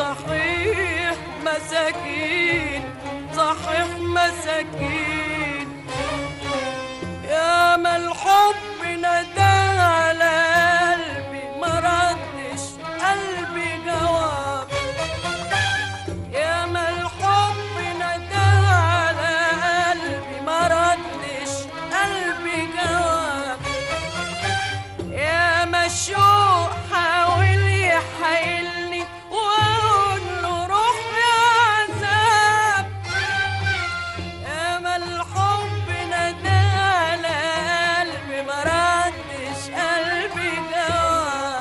صحيح مساكين، صحيح مساكين، يا ما الحب ندى على قلبي ما ردش قلبي جواب، يا ما الحب ندى على قلبي ما ردش قلبي جواب، يا ما الشوق حاول يحايلني واقول له روح يا عذاب، يا ما الحب ندى على قلبي ما ردش قلبي جواب،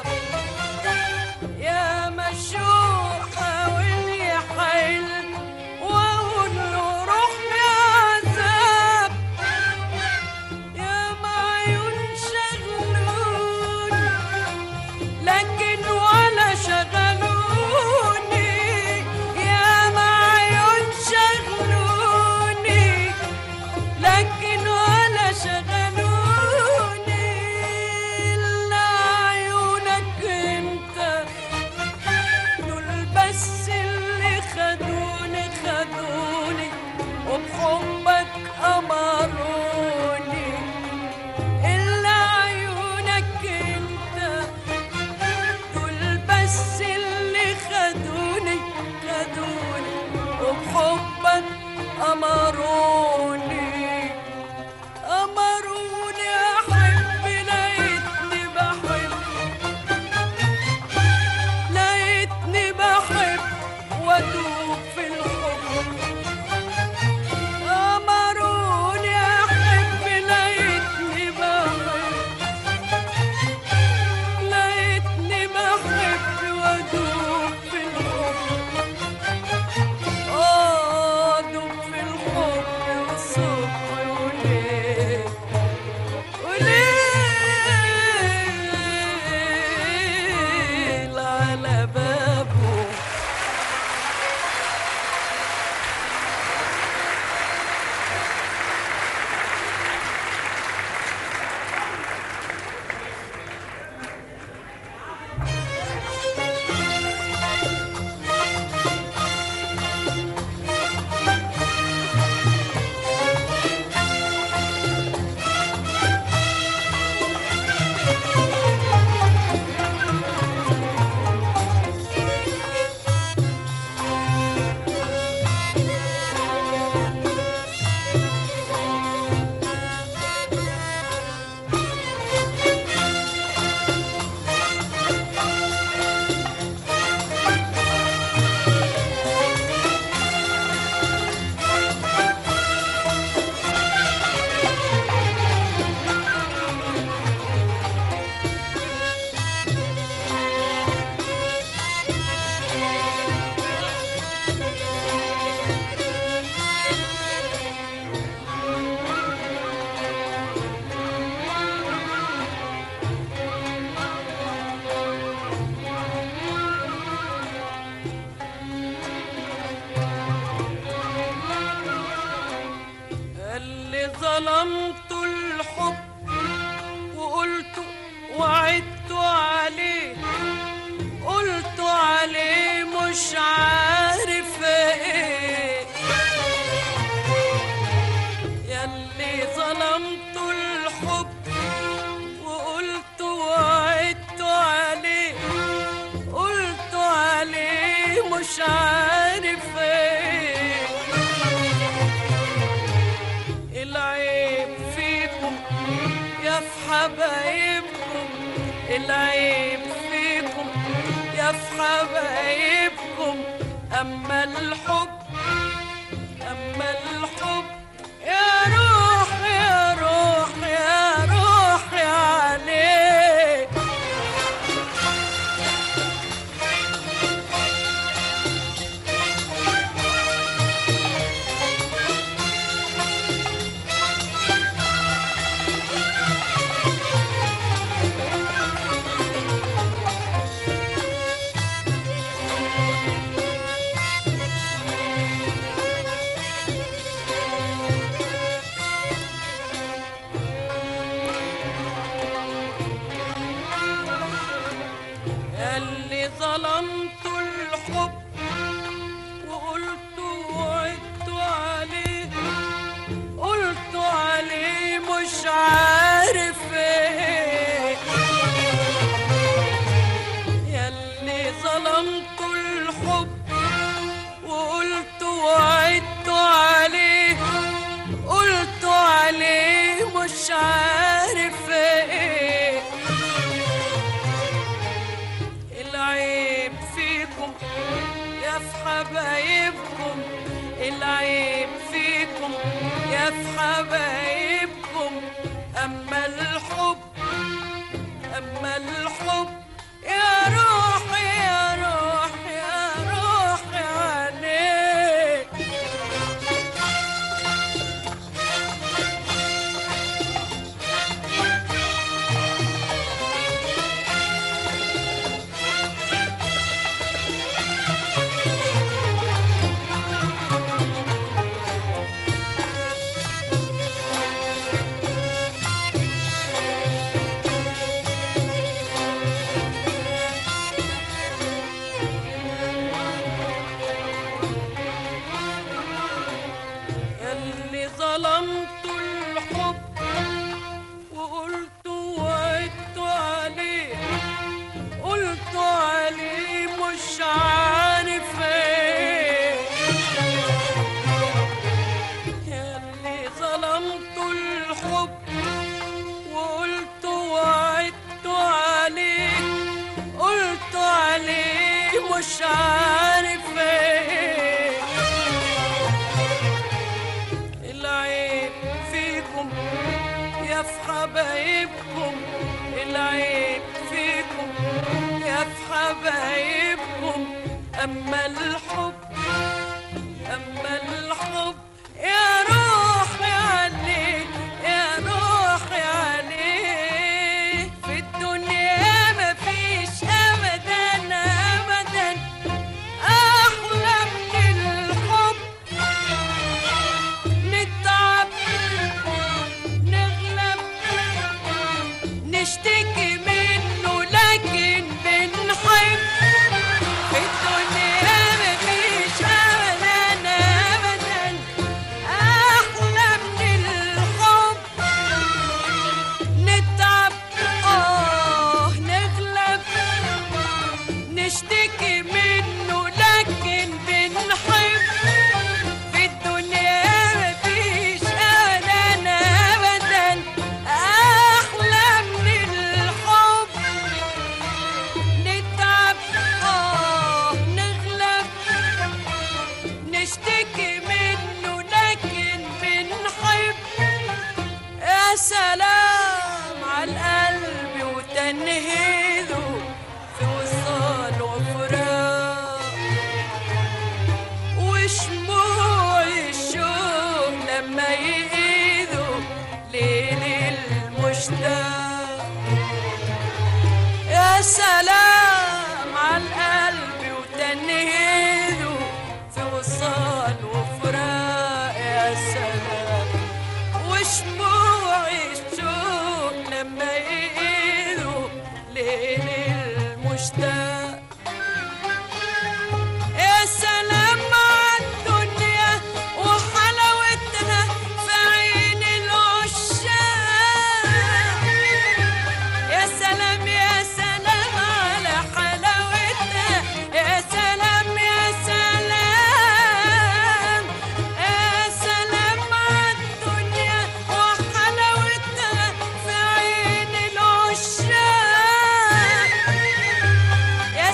يا ما الشوق حاول يحايلني واقول له روح يا عذاب، يا ما عيون شغلوني لكن ولا شغلوني، يا ما عيون شغلوني لكن ولا شغلوني، إلا عيونك انت دول بس اللي خدوني خدوني وبحبك أمروني، إلا عيونك انت دول بس اللي خدوني خدوني وبحبك أمروني، أمروني أحب لقيتني بحب، لقيتني بحب وأدوب في الحب، أمروني أحب لقيتني بحب، لقيتني بحب وأدوب في الحب، أدوب في الحب والصبح وليل وليل على بابه. اللي ظلمت الحب وقلت وعدت عليه، قلت عليه مش عارف ايه، ياللي ظلمت الحب وقلت وعدت عليه، قلت عليه مش عارف ايه، العيب فيكم يا في حبايبكم، العيب فيكم يا في حبايبكم، أما الحب أما الحب يا روح يا روح يا روح يا عليك. العيب فيكم يا في حبايبكم. أما الحب أما الحب يا روحي يا روحي يا روحي عليك. ياللي ظلمتوا الحب وقلتوا وعدتوا عليه، قلتوا عليه مش عارف ايه. ياللي ظلمتوا الحب وقلتوا وعدتوا عليه، قلتوا عليه مش عارف ايه. العيب فيكم يا في حبايبكم، العيب فيكم يا في حبايبكم. أما الحب أما الحب يا روحي عليه يا روحي عليه. في الدنيا مفيش أبدا أبدا أحلى من الحب. نتعب نغلب نشتكي منه لكن بنحب. في الدنيا مفيش أبدا أبدا أحلى من الحب. نتعب نغلب نشتكي منه لكن بنحب. في الدنيا مفيش أبدا أبدا أحلى من الحب. نتعب نغلب نشتكي منه لكن بنحب. يا سلام على القلب وتنهيده في وصال وفراق، وشموع الشوق لما يقيدوا ليل المشتاق. يا سلام على القلب وتنهيده في وصال وفراق. يا سلام وشموع الشوق لما يقيدوا ليل المشتاق. يا سلام عالدنيا وحلاوتها في عين العشاق. يا سلام يا سلام على حلاوتها. يا سلام يا سلام يا سلام عالدنيا وحلاوتها في عين العشاق.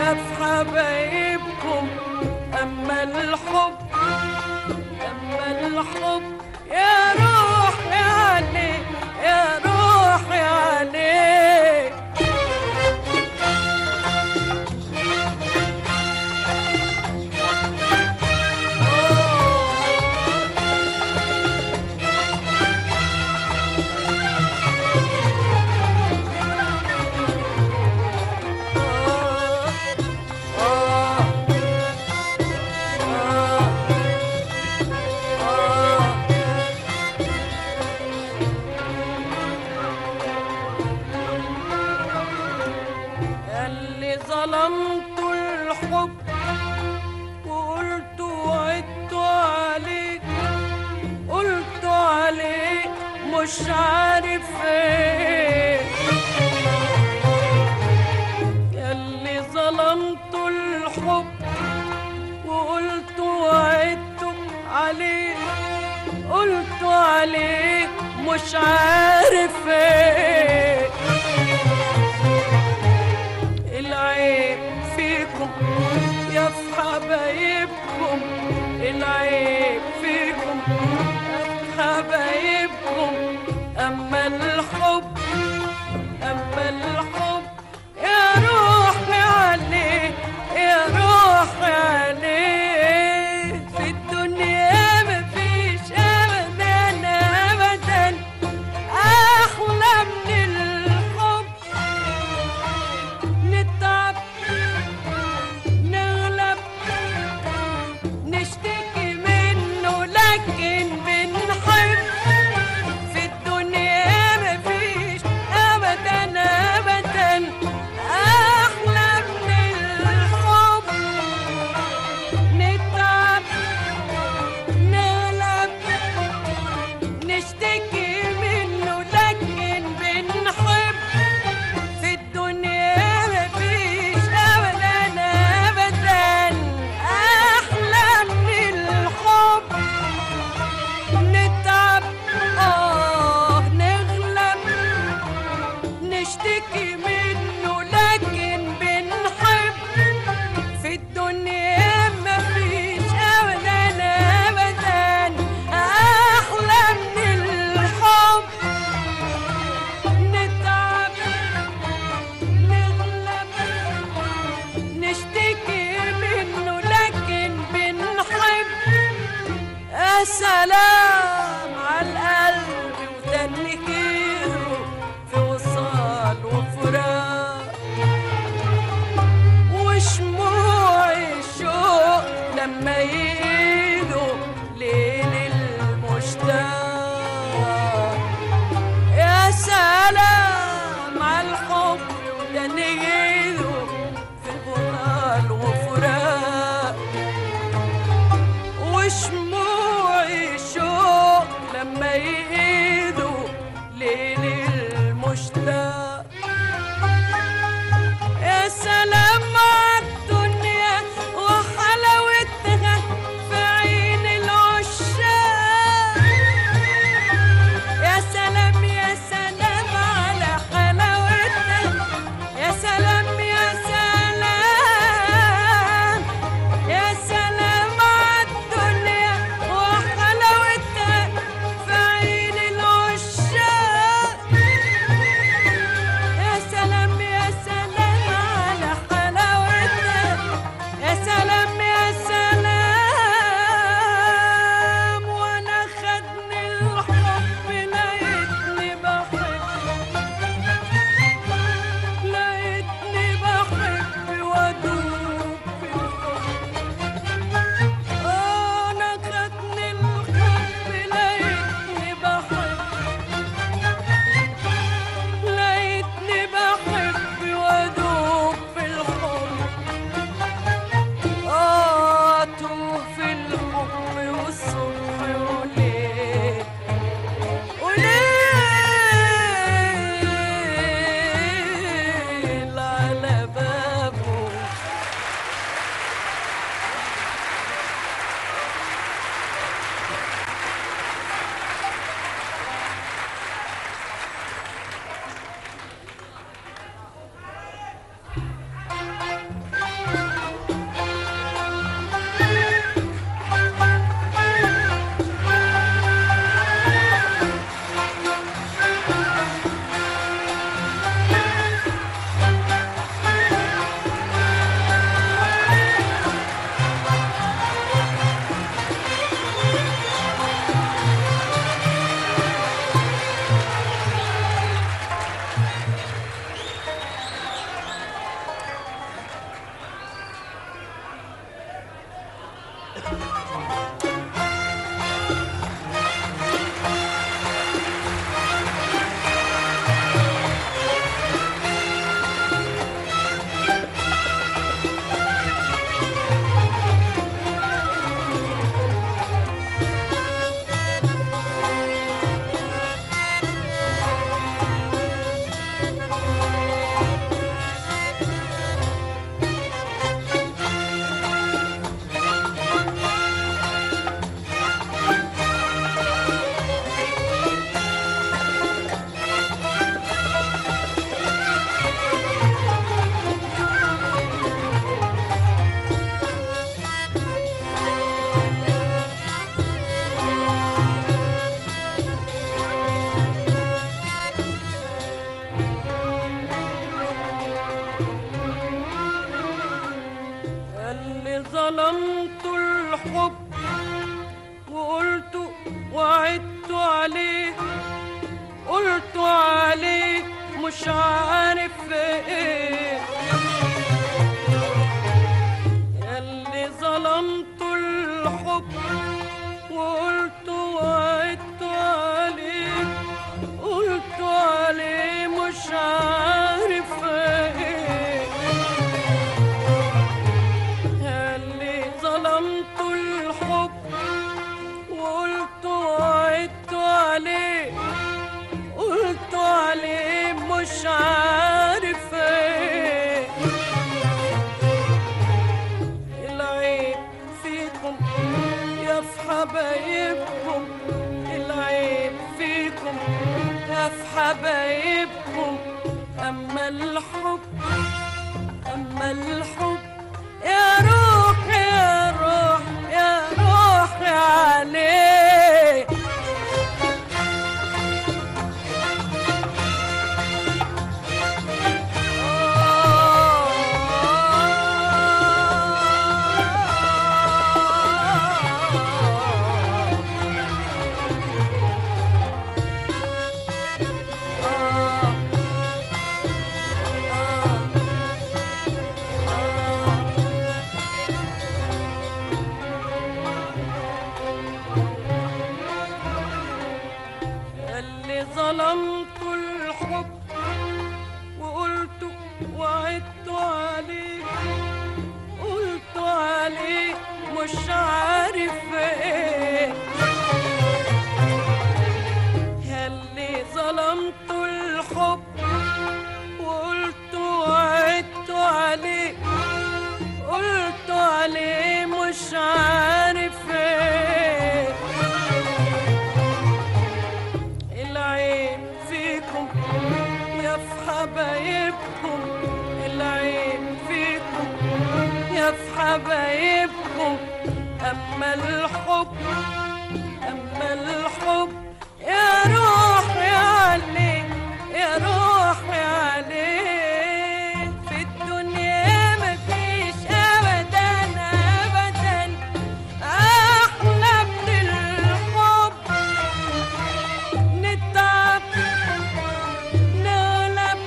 في حبايبكم. أما الحب يا روحي عليه، يا روحي عليه. ظلمت الحب وقلت وعدت عليك، قلت عليك مش عارف ايه. ياللي ظلمت الحب وقلت وعدت عليك، قلت عليك مش عارف ايه. العيب فيكم يا في حبايبكم، العيب فيكم يا في حبايبكم. أما الحب يا روحي عليه، يا روحي عليه. في الدنيا مفيش أبدا أبدا أحلى من الحب. نتعب نغلب نشتكي منه لكن بنحب. في الدنيا مفيش أبدا أبدا أحلى من الحب. نتعب نغلب نشتكي منه لكن بنحب. في الدنيا مفيش أبدا أبدا أحلى من الحب. نتعب نغلب نشتكي منه لكن بنحب. في الدنيا مفيش أبدا أبدا أحلى من الحب. نتعب نغلب نشتكي منه لكن بنحب. يا سلام عالقلب وتنكيره في وصال وفراق، وشموع الشوق لما يجوا ليل المشتاق. يا سلام عالحب وتنكيره في وصال وفراق، وشموع الشوق لما يهدوا ليل المشتاق. يا سلام عالدنيا وحلاوتها في عين العشاق. يا سلام يا سلام على حلاوتها، يا سلام عارف ايه، ياللي ظلمت الحب وقلت وعدت عليه، قلت عليه مش عارف ايه، ياللي ظلمت الحب وقلت وعدت عليه، قلت عليه مش عارف ايه. العيب فيكم يا في حبايبكم، العيب فيكم يا في حبايبكم، اما الحب، اما الحب يا روح يا روح يا روح عليه. اللي ظلمت الحب وقلت وعدت عليه، قلت عليه مش عارف ايه، اللي ظلمت الحب وقلت وعدت عليه، قلت عليه مش عارف ايه. العيب فيكم يا في حبايبكم، العيب فيكم يا في حبايبكم، اما الحب، اما الحب يا روحي عليه، يا روحي عليه. في الدنيا مفيش ابدا ابدا احلى من الحب، نتعب نغلب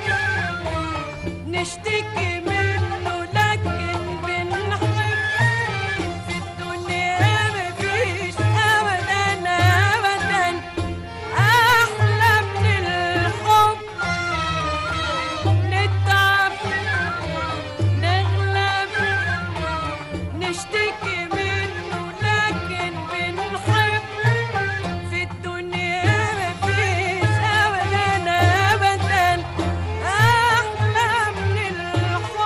نشتكي منه لكن بنحب. في الدنيا مفيش ابدا ابدا احلى من الحب، نتعب نغلب نشتكي منه لكن بنحب. في الدنيا مفيش ابدا ابدا احلى من الحب،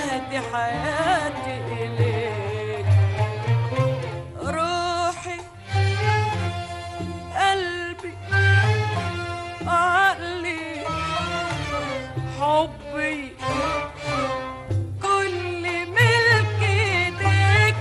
أهدي حياتي إليك. روحي قلبي عقلي حبي كل ملك ايديك.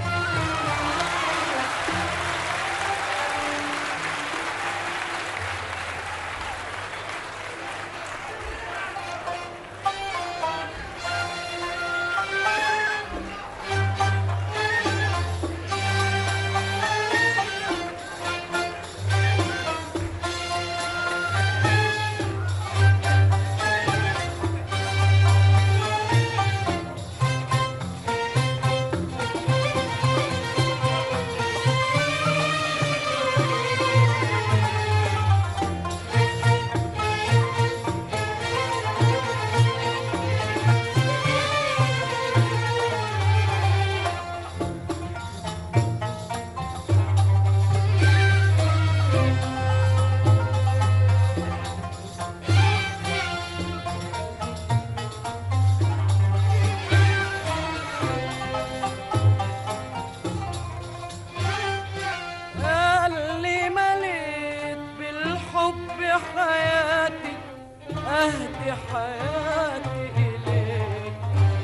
حياتي أهدي حياتي إليك.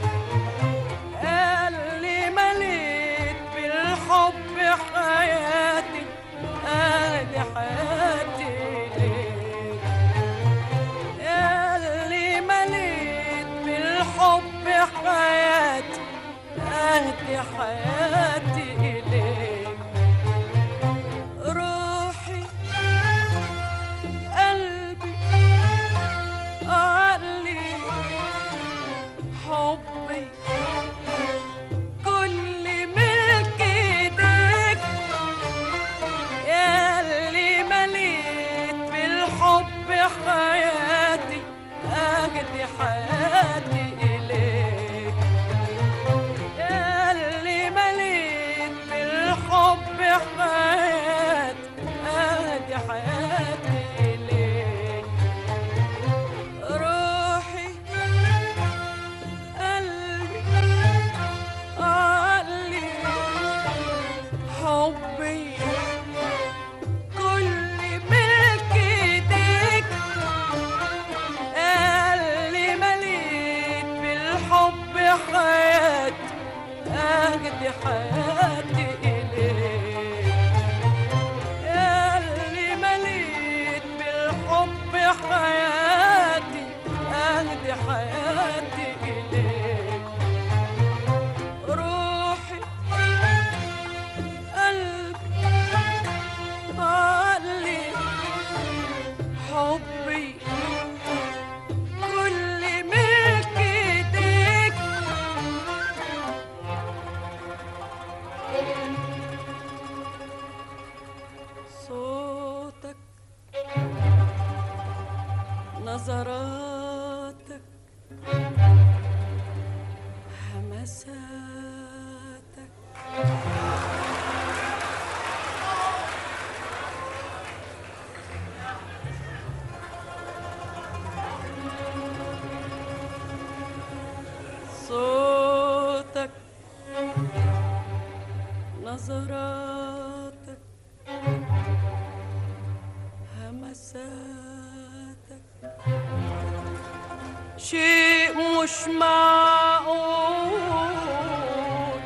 اللي مليت بالحب حياتي أهدي حياتي إليك. اللي مليت بالحب حياتي أهدي حياتي إليك. روحي قلبي عقلي حبي كل ملك ايديك. ياللي مليت بالحب حياتي أهدي حياتي إليك. ياللي مليت بالحب حياتي أهدي حياتي إليك. روحي قلبي عقلي حبي كل ملك ايديك. اللي مليت بالحب حياتي أهدي حياتي إليك. اللي مليت بالحب حياتي أهدي حياتي إليك. روحي قلبي عقلي حبي كل ملك ايديك. صوتك نظراتك همساتك صوتك نظراتك همساتك شيء مش معقول.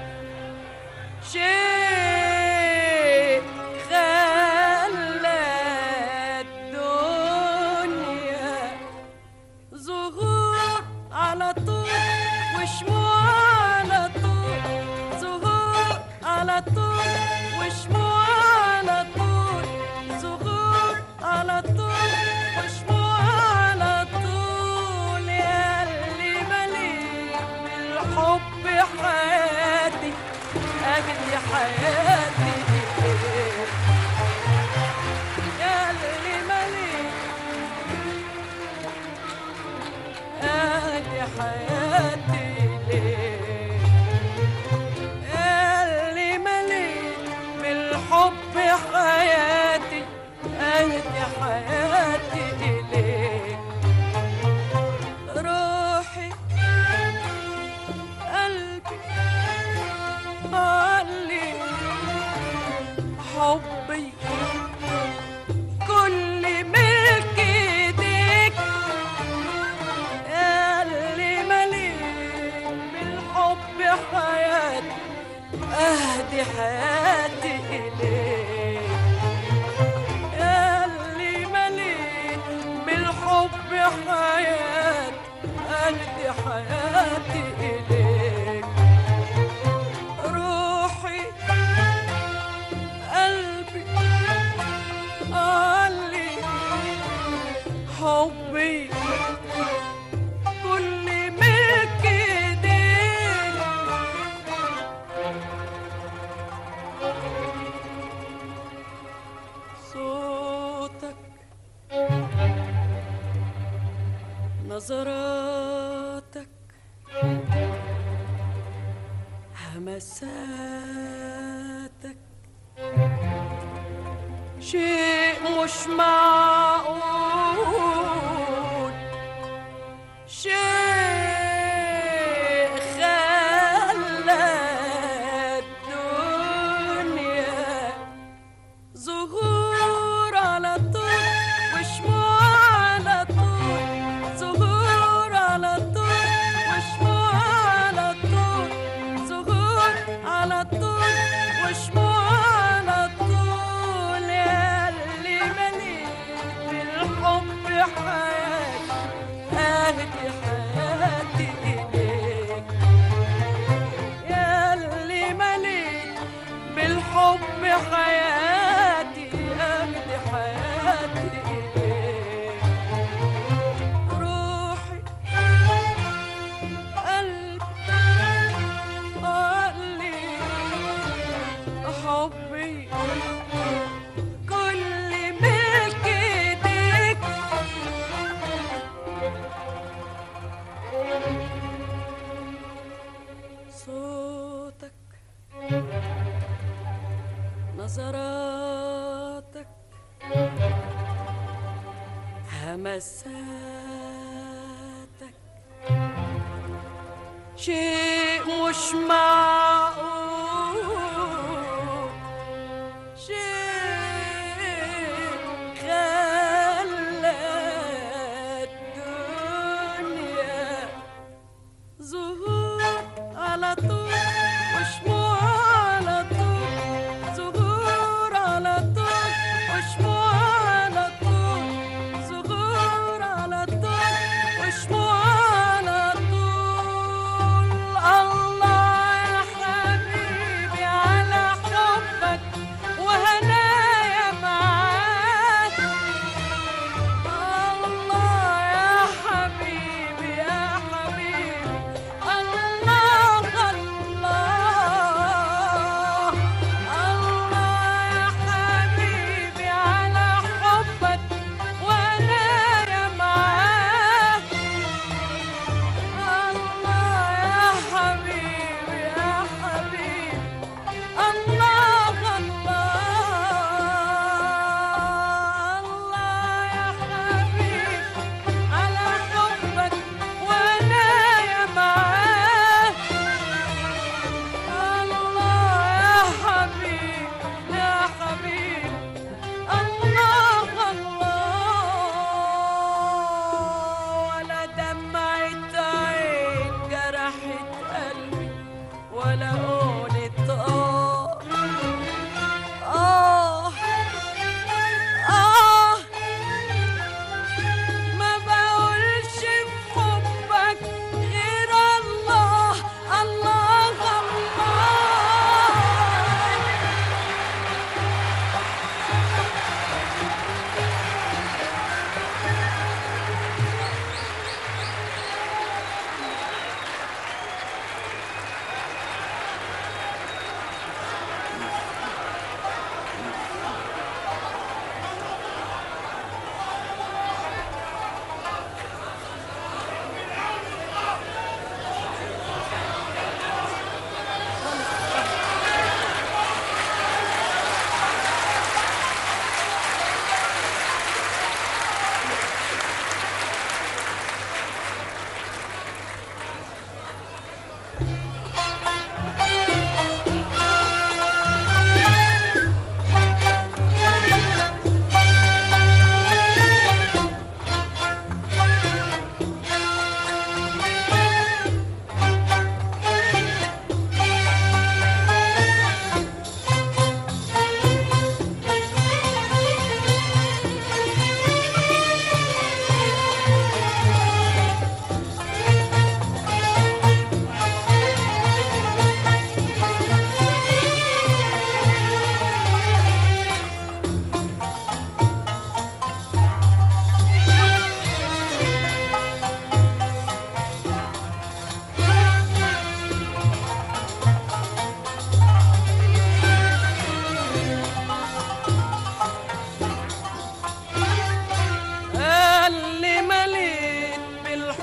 شيء خلى الدنيا ظهور على طول وشموع على طول. ظهور على طول وشموع على طول. ظهور على طول وشموع على طول. ياللي مليت بالحب حياتي أهدي حياتي إليك. ياللي مليت أهدي حياتي إليك. اللي مليت بالحب حياتي أهدي حياتي إليك. روحي نظراتك همساتك شيء مش معقول، شيء خلى الدنيا زهور على طول وشموع على طول، زهور على طول وشموع على طول، زهور على طول وشموع على طول. يا اللي مليت بالحب حياتي أهدي حياتي إليك، يا اللي مليت بالحب حياتي أهدي حياتي إليك. روحي قلبي عقلي حبي كل ملك ايديك، صوتك نظراتك همساتك شيء مش معقول، شيء خلى الدنيا زهور على طول وشموع على طول، زهور على طول وشموع على طول، زهور على طول وشموع على طول. الله يا حبيبي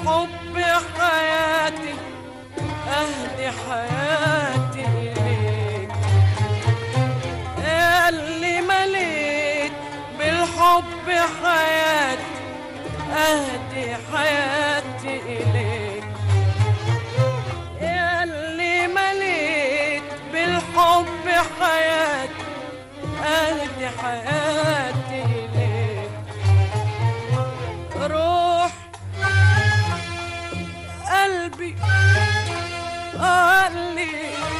بالحب حياتي أهدي حياتي إليك يا اللي مليت بالحب حياتي أهدي حياتي إليك يا اللي مليت بالحب حياتي أهدي حياتي إليك روح قلبي قالي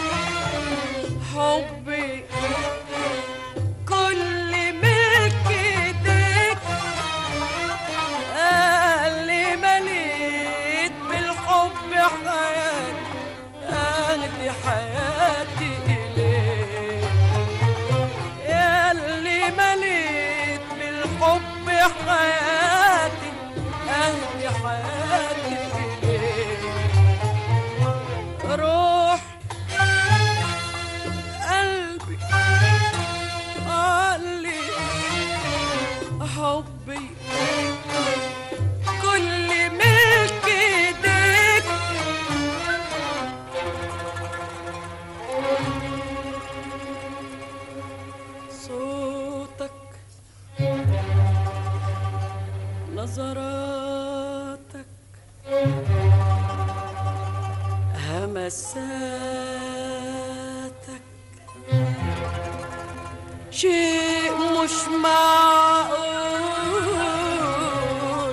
حبي كل ملك ايديك قالي مليت بالحب حياتي أهدي حياتي إليك يا اللي مليت بالحب حياتي أهدي حياتي إليك روح قلبي قالي حبي كل ملك ايديك صوتك نظراتك همساتك شيء مش معقول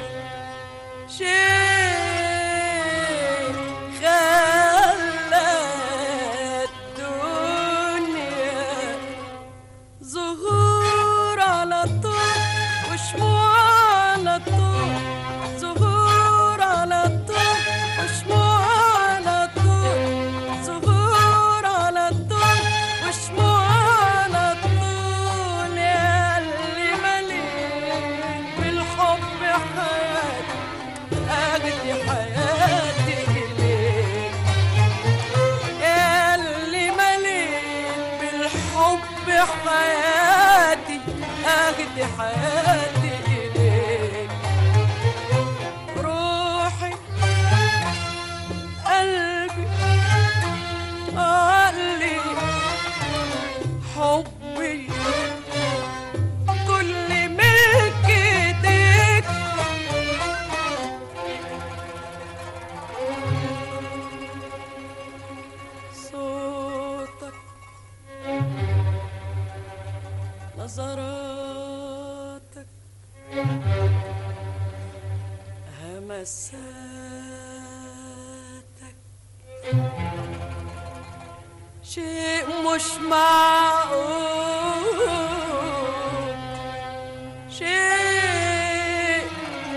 شيء خلى الدنيا زهور على طول وشموع على طول زهور على طول وشموع على طول زهور على طول وشموع على طول يا اللي مليت بالحب حياتي أهدي حياتي إليك يا اللي مليت بالحب حياتي أهدي حياتي إليك روحي قلبي قالي حبي كل ملك ايديك صوتك نظراتك همساتك شيء مش معقول شيء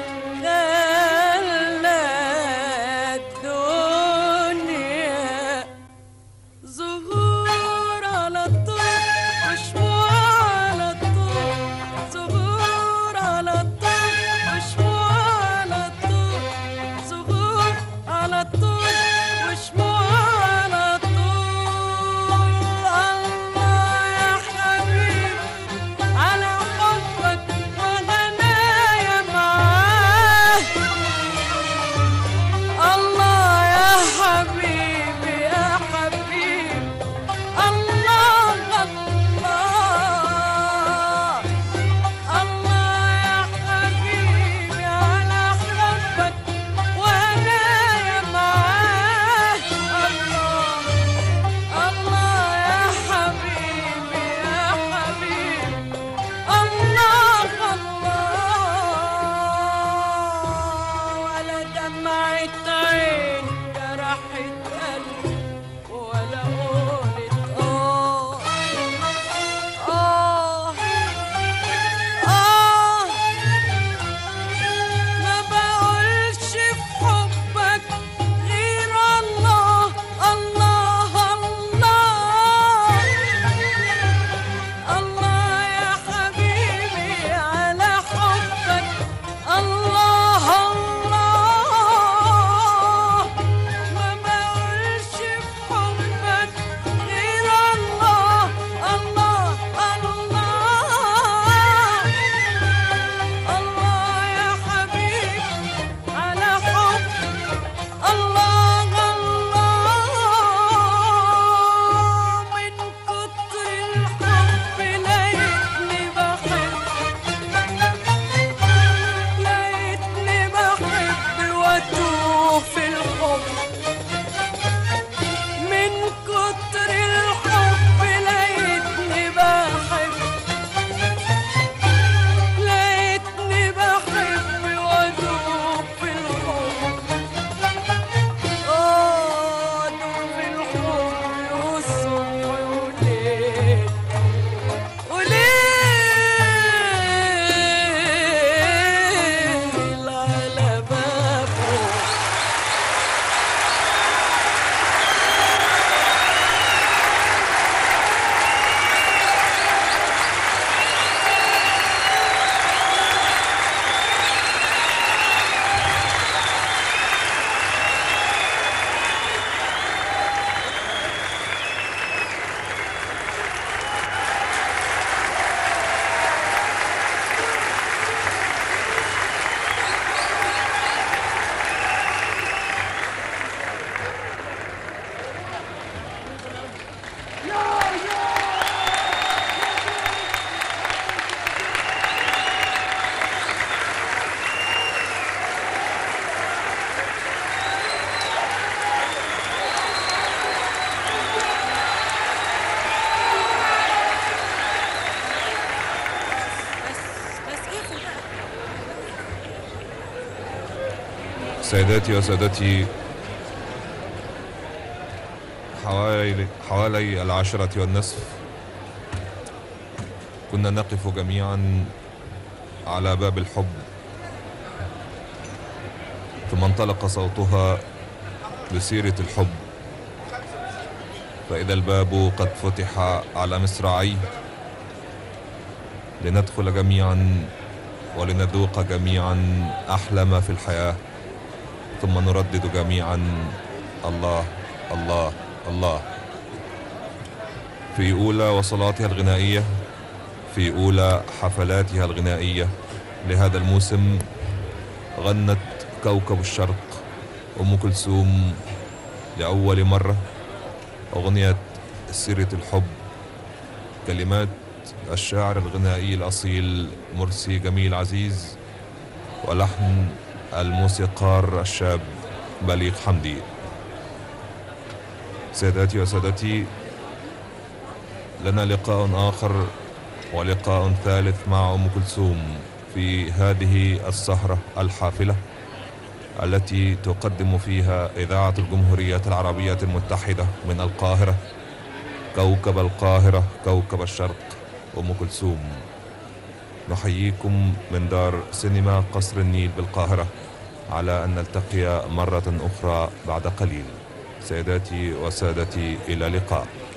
خلى الدنيا زهور على طول وشموع على طول زهور على طول وشموع على طول زهور على طول وشموع على طول الله يا حبيبي على حبك وغنايا معاه الله يا حبيبي يا حبيبي الله الله الله يا حبيبي على حبك وغنايا معاه الله الله يا حبيبي يا حبيبي الله الله ولا دمعة عين جرحت قلبي ولا قولت ما بقولش في حبك غير الله الله الله الله يا حبيبي على حبك الله الله ما بقولش سيداتي وسادتي، حوالي 10:30 كنا نقف جميعا على باب الحب، ثم انطلق صوتها بسيرة الحب، فإذا الباب قد فتح على مصراعيه لندخل جميعا ولنذوق جميعا أحلى ما في الحياة، ثم نردد جميعا الله الله الله. في أولى وصلاتها الغنائية، في أولى حفلاتها الغنائية لهذا الموسم، غنت كوكب الشرق أم كلثوم لأول مرة أغنية سيرة الحب، كلمات الشاعر الغنائي الأصيل مرسي جميل عزيز، ولحن الموسيقار الشاب بليغ حمدي. سيداتي وسادتي، لنا لقاء آخر ولقاء ثالث مع أم كلثوم في هذه السهرة الحافلة التي تقدم فيها إذاعة الجمهورية العربية المتحدة من القاهرة، كوكب القاهرة، كوكب الشرق، أم كلثوم. نحييكم من دار سينما قصر النيل بالقاهرة، على أن نلتقي مرة أخرى بعد قليل. سيداتي وسادتي، إلى اللقاء.